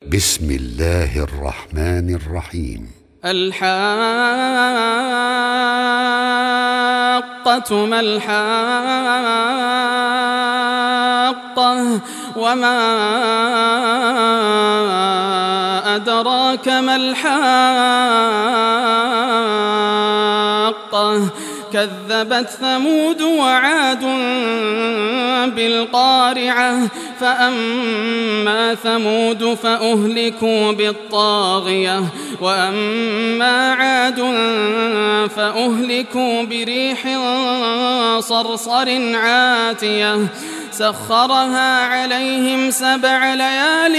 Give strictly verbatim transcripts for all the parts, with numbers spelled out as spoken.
بسم الله الرحمن الرحيم. الحاقة ما الحاقة وما أدراك ما الحاقة كذبت ثمود وعاد بالقارعة فأما ثمود فأهلكوا بالطاغية وأما عاد فأهلكوا بريح صرصر عاتية سخرها عليهم سبع ليال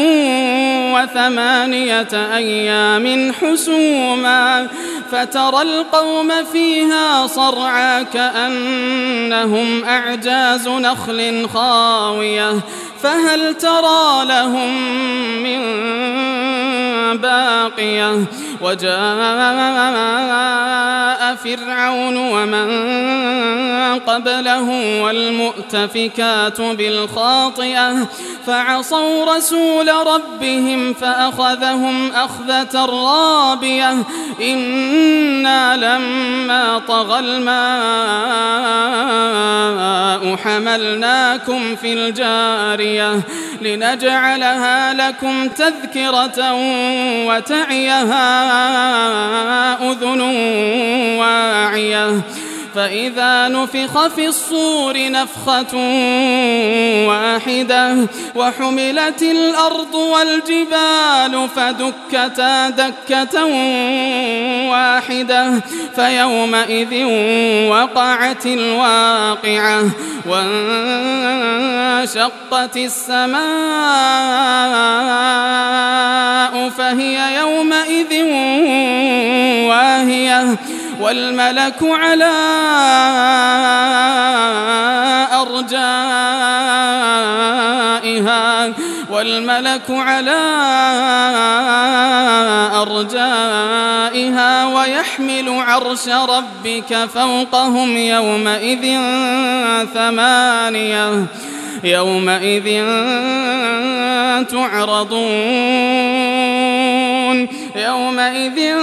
وثمانية أيام حسوما فترى القوم فيها صرعى كأنهم أعجاز نخل خاوية فهل ترى لهم من باقية وجاء فرعون ومن قبله والمؤتفكات بالخاطئة فعصوا رسول ربهم فأخذهم أخذة رابية إنا لما طغى الماء حملناكم في الجارية لنجعلها لكم تذكرة وتعيها أذن واعية فإذا نفخ في الصور نفخة واحدة وحملت الأرض والجبال فدكتا دكة واحدة فيومئذ وقعت الواقعة وانشقت السماء فهي يومئذ واهية والملك على أرجائها والملك على أرجائها ويحمل عرش ربك فوقهم يومئذ ثمانية يومئذ تعرضون يومئذ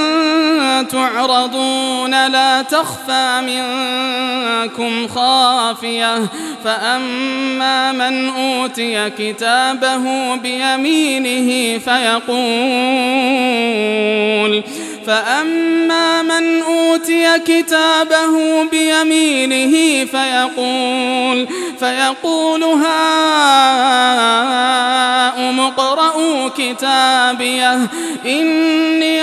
تعرضون لا تخفى منكم خافية فأما من أوتي كتابه بيمينه فيقول فأما من أوتي كتابه بيمينه فيقول فيقول هاؤم اقرءوا كتابيه إني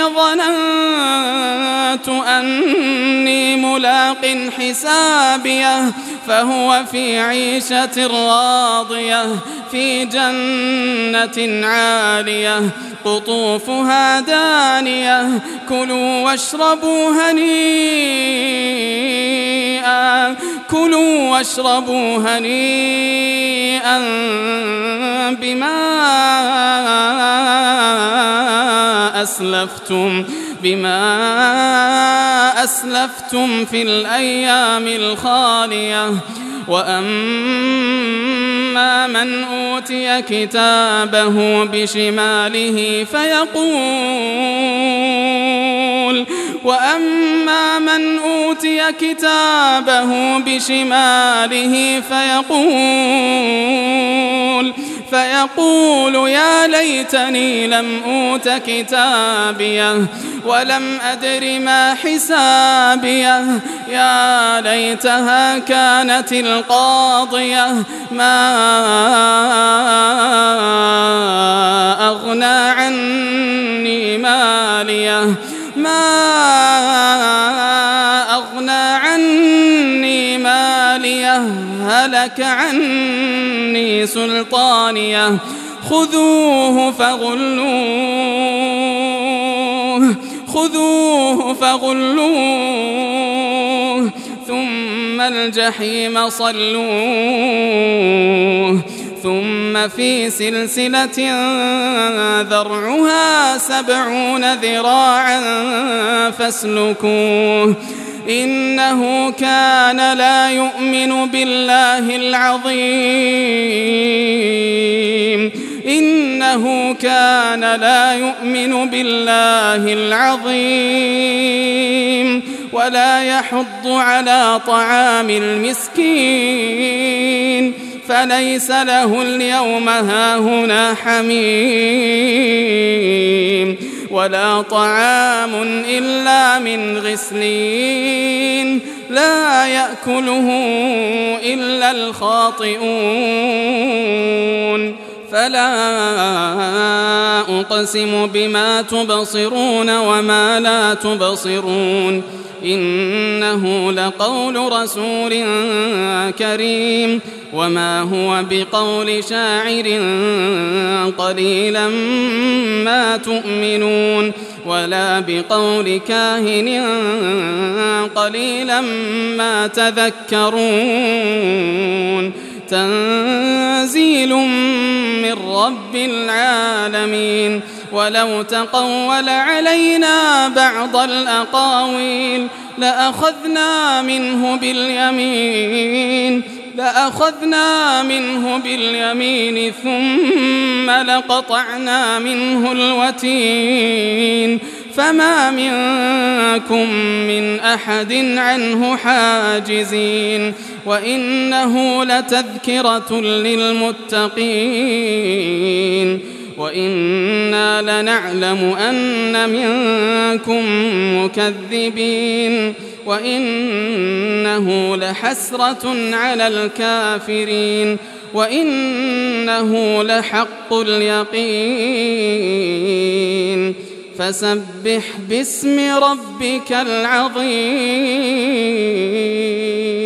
ظننت أني ملاق حسابيه فهو في عيشة راضية في جنة عالية قطوفها دانية كلوا واشربوا هنيئا كلوا واشربوا هنيئا بما أسلفتم بما أسلفتم في الأيام الخالية وأما من أوتي كتابه بشماله فيقول وأما من أوتي كتابه بشماله فيقول فيقول يا ليتني لم أوت كتابيه ولم أدر ما حسابيه يا ليتها كانت القاضية ما أغنى عني ماليه ما أغنى عني ماليه هلك عني سلطانيه خذوه فغلوه خذوه فغلوه ثم الجحيم صلوه ثم في سلسلة ذرعها سبعون ذراعا فاسلكوه إنه كان لا يؤمن بالله العظيم إنه كان لا يؤمن بالله العظيم ولا يحض على طعام المسكين فليس له اليوم هاهنا حميم ولا طعام إلا من غسلين لا يأكله إلا الخاطئون فلا أقسم بما تبصرون وما لا تبصرون إنه لقول رسول كريم وما هو بقول شاعر قليلا ما تؤمنون ولا بقول كاهن قليلا ما تذكرون تنزيل من رب العالمين ولو تقول علينا بعض الأقاويل لأخذنا منه باليمين لأخذنا منه باليمين ثم لقطعنا منه الوتين فما منكم من أحد عنه حاجزين وإنه لتذكرة للمتقين وإنا لنعلم أن منكم مكذبين وإنه لحسرة على الكافرين وإنه لحق اليقين فسبح باسم ربك العظيم.